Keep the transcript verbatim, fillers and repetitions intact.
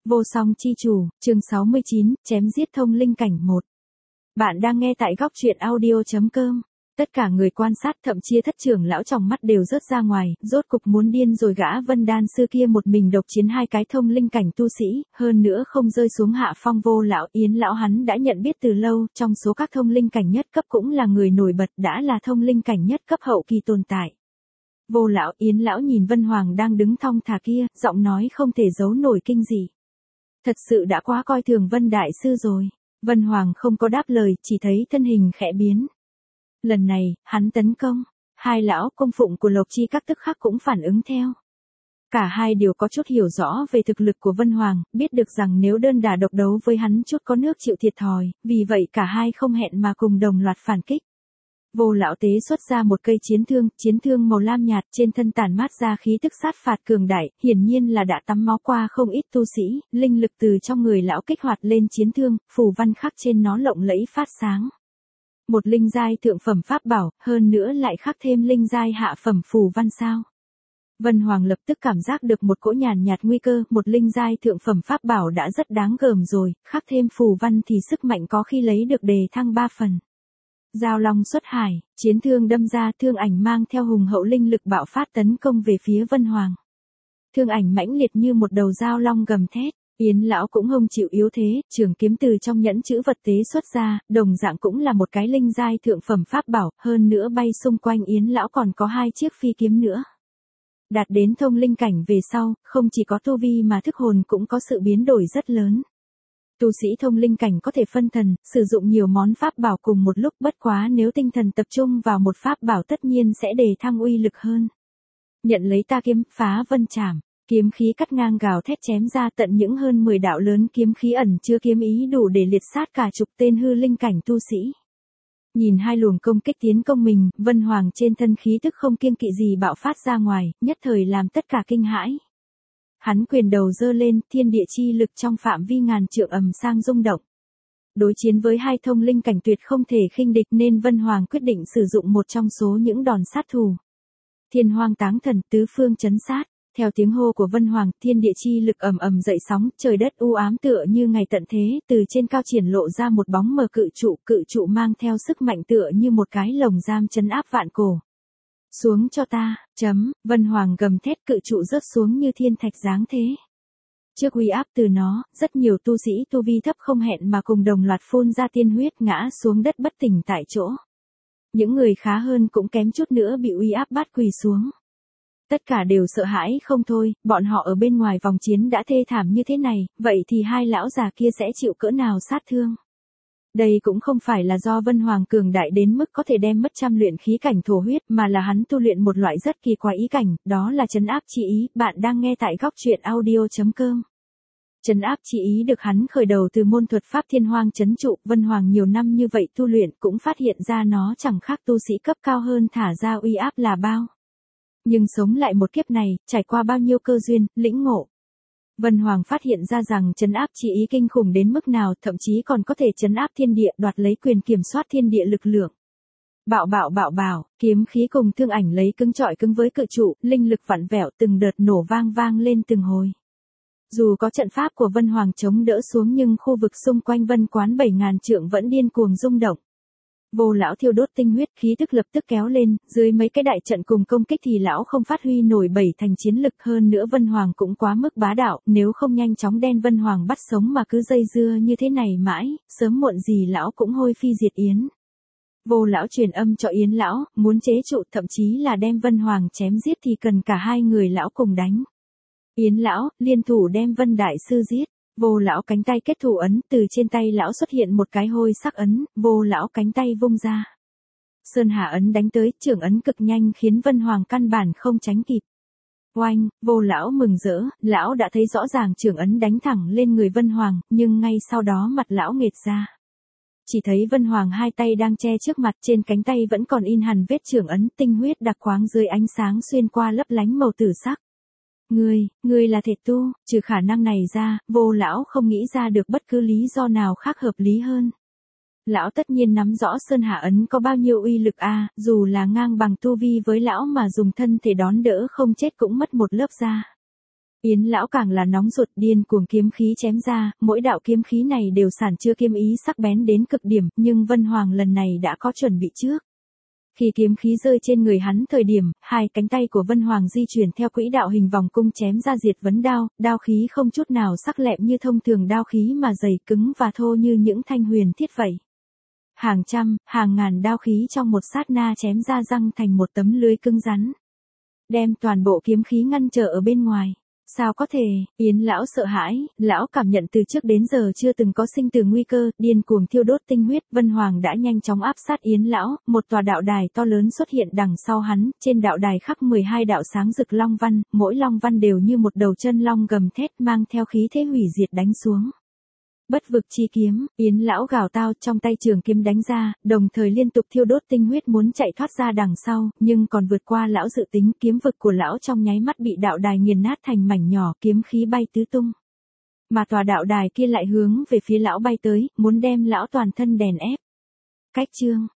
Vô song chi chủ, chương sáu mươi chín, chém giết thông linh cảnh một. Bạn đang nghe tại góc truyện audio chấm com. Tất cả người quan sát thậm chí thất trưởng lão trong mắt đều rớt ra ngoài, rốt cục muốn điên rồi gã Vân Đan sư kia một mình độc chiến hai cái thông linh cảnh tu sĩ, hơn nữa không rơi xuống hạ phong. Vô lão Yến lão hắn đã nhận biết từ lâu, trong số các thông linh cảnh nhất cấp cũng là người nổi bật, đã là thông linh cảnh nhất cấp hậu kỳ tồn tại. Vô lão Yến lão nhìn Vân Hoàng đang đứng thong thả kia, giọng nói không thể giấu nổi kinh dị. Thật sự đã quá coi thường Vân đại sư rồi. Vân Hoàng không có đáp lời, chỉ thấy thân hình khẽ biến. Lần này, hắn tấn công. Hai lão cung phụng của Lộc Chi các tức khắc cũng phản ứng theo. Cả hai đều có chút hiểu rõ về thực lực của Vân Hoàng, biết được rằng nếu đơn đả độc đấu với hắn chút có nước chịu thiệt thòi, vì vậy cả hai không hẹn mà cùng đồng loạt phản kích. Vô lão tế xuất ra một cây chiến thương, chiến thương màu lam nhạt, trên thân tản mát ra khí tức sát phạt cường đại, hiển nhiên là đã tắm máu qua không ít tu sĩ, linh lực từ trong người lão kích hoạt lên chiến thương, phù văn khắc trên nó lộng lẫy phát sáng. Một linh giai thượng phẩm pháp bảo, hơn nữa lại khắc thêm linh giai hạ phẩm phù văn sao? Vân Hoàng lập tức cảm giác được một cỗ nhàn nhạt nguy cơ, một linh giai thượng phẩm pháp bảo đã rất đáng gờm rồi, khắc thêm phù văn thì sức mạnh có khi lấy được đề thăng ba phần. Giao long xuất hải, chiến thương đâm ra, thương ảnh mang theo hùng hậu linh lực bạo phát tấn công về phía Vân Hoàng. Thương ảnh mãnh liệt như một đầu dao long gầm thét, Yến lão cũng không chịu yếu thế, trường kiếm từ trong nhẫn chữ vật tế xuất ra, đồng dạng cũng là một cái linh giai thượng phẩm pháp bảo, hơn nữa bay xung quanh Yến lão còn có hai chiếc phi kiếm nữa. Đạt đến thông linh cảnh về sau, không chỉ có tu vi mà thức hồn cũng có sự biến đổi rất lớn. Tu sĩ thông linh cảnh có thể phân thần, sử dụng nhiều món pháp bảo cùng một lúc, bất quá nếu tinh thần tập trung vào một pháp bảo tất nhiên sẽ đề thăng uy lực hơn. Nhận lấy ta kiếm, phá vân trảm, kiếm khí cắt ngang gào thét chém ra tận những hơn mười đạo lớn kiếm khí ẩn chứa kiếm ý đủ để liệt sát cả chục tên hư linh cảnh tu sĩ. Nhìn hai luồng công kích tiến công mình, Vân Hoàng trên thân khí tức không kiêng kỵ gì bạo phát ra ngoài, nhất thời làm tất cả kinh hãi. Hắn quyền đầu giơ lên, thiên địa chi lực trong phạm vi ngàn trượng ầm sang rung động. Đối chiến với hai thông linh cảnh tuyệt không thể khinh địch nên Vân Hoàng quyết định sử dụng một trong số những đòn sát thủ. Thiên hoang táng thần, tứ phương chấn sát. Theo tiếng hô của Vân Hoàng, thiên địa chi lực ầm ầm dậy sóng, trời đất u ám tựa như ngày tận thế, từ trên cao triển lộ ra một bóng mờ cự trụ, cự trụ mang theo sức mạnh tựa như một cái lồng giam trấn áp vạn cổ. Xuống cho ta, chấm, Vân Hoàng gầm thét, cự trụ rớt xuống như thiên thạch giáng thế. Trước uy áp từ nó, rất nhiều tu sĩ tu vi thấp không hẹn mà cùng đồng loạt phun ra tiên huyết ngã xuống đất bất tỉnh tại chỗ. Những người khá hơn cũng kém chút nữa bị uy áp bắt quỳ xuống. Tất cả đều sợ hãi không thôi, bọn họ ở bên ngoài vòng chiến đã thê thảm như thế này, vậy thì hai lão già kia sẽ chịu cỡ nào sát thương. Đây cũng không phải là do Vân Hoàng cường đại đến mức có thể đem mất trăm luyện khí cảnh thổ huyết, mà là hắn tu luyện một loại rất kỳ quái ý cảnh, đó là trấn áp chi ý. Bạn đang nghe tại góc truyện audio chấm com. Trấn áp chi ý được hắn khởi đầu từ môn thuật pháp thiên hoang trấn trụ. Vân Hoàng nhiều năm như vậy tu luyện cũng phát hiện ra nó chẳng khác tu sĩ cấp cao hơn thả ra uy áp là bao. Nhưng sống lại một kiếp này, trải qua bao nhiêu cơ duyên, lĩnh ngộ. Vân Hoàng phát hiện ra rằng trấn áp chi ý kinh khủng đến mức nào, thậm chí còn có thể trấn áp thiên địa, đoạt lấy quyền kiểm soát thiên địa lực lượng. Bạo bạo bạo bạo, kiếm khí cùng thương ảnh lấy cứng chọi cứng với cự trụ, linh lực vặn vẹo từng đợt nổ vang vang lên từng hồi. Dù có trận pháp của Vân Hoàng chống đỡ xuống nhưng khu vực xung quanh Vân Quán bảy ngàn trượng vẫn điên cuồng rung động. Vô lão thiêu đốt tinh huyết, khí tức lập tức kéo lên, dưới mấy cái đại trận cùng công kích thì lão không phát huy nổi bảy thành chiến lực, hơn nữa Vân Hoàng cũng quá mức bá đạo, nếu không nhanh chóng đen Vân Hoàng bắt sống mà cứ dây dưa như thế này mãi, sớm muộn gì lão cũng hôi phi diệt Yến. Vô lão truyền âm cho Yến lão, muốn chế trụ thậm chí là đem Vân Hoàng chém giết thì cần cả hai người lão cùng đánh. Yến lão, liên thủ đem Vân đại sư giết. Vô lão cánh tay kết thủ ấn, từ trên tay lão xuất hiện một cái hôi sắc ấn, vô lão cánh tay vung ra. Sơn Hà ấn đánh tới, trưởng ấn cực nhanh khiến Vân Hoàng căn bản không tránh kịp. Oanh, vô lão mừng rỡ, lão đã thấy rõ ràng trưởng ấn đánh thẳng lên người Vân Hoàng, nhưng ngay sau đó mặt lão nghệt ra. Chỉ thấy Vân Hoàng hai tay đang che trước mặt, trên cánh tay vẫn còn in hằn vết trưởng ấn, tinh huyết đặc quáng dưới ánh sáng xuyên qua lấp lánh màu tử sắc. Ngươi, ngươi là thể tu, trừ khả năng này ra, vô lão không nghĩ ra được bất cứ lý do nào khác hợp lý hơn. Lão tất nhiên nắm rõ Sơn Hà ấn có bao nhiêu uy lực a, à, dù là ngang bằng tu vi với lão mà dùng thân thể đón đỡ không chết cũng mất một lớp da. Yến lão càng là nóng ruột, điên cuồng kiếm khí chém ra, mỗi đạo kiếm khí này đều sản chứa kiếm ý sắc bén đến cực điểm, nhưng Vân Hoàng lần này đã có chuẩn bị trước. Khi kiếm khí rơi trên người hắn thời điểm, hai cánh tay của Vân Hoàng di chuyển theo quỹ đạo hình vòng cung chém ra diệt vấn đao, đao khí không chút nào sắc lẹm như thông thường đao khí mà dày cứng và thô như những thanh huyền thiết vậy. Hàng trăm, hàng ngàn đao khí trong một sát na chém ra răng thành một tấm lưới cứng rắn, đem toàn bộ kiếm khí ngăn trở ở bên ngoài. Sao có thể, Yến lão sợ hãi, lão cảm nhận từ trước đến giờ chưa từng có sinh tử nguy cơ, điên cuồng thiêu đốt tinh huyết, Vân Hoàng đã nhanh chóng áp sát Yến lão, một tòa đạo đài to lớn xuất hiện đằng sau hắn, trên đạo đài khắc mười hai đạo sáng rực long văn, mỗi long văn đều như một đầu chân long gầm thét mang theo khí thế hủy diệt đánh xuống. Bất vực chi kiếm, Yến lão gào tao, trong tay trường kiếm đánh ra, đồng thời liên tục thiêu đốt tinh huyết muốn chạy thoát ra đằng sau, nhưng còn vượt qua lão dự tính, kiếm vực của lão trong nháy mắt bị đạo đài nghiền nát thành mảnh nhỏ, kiếm khí bay tứ tung. Mà tòa đạo đài kia lại hướng về phía lão bay tới, muốn đem lão toàn thân đèn ép. Cách chương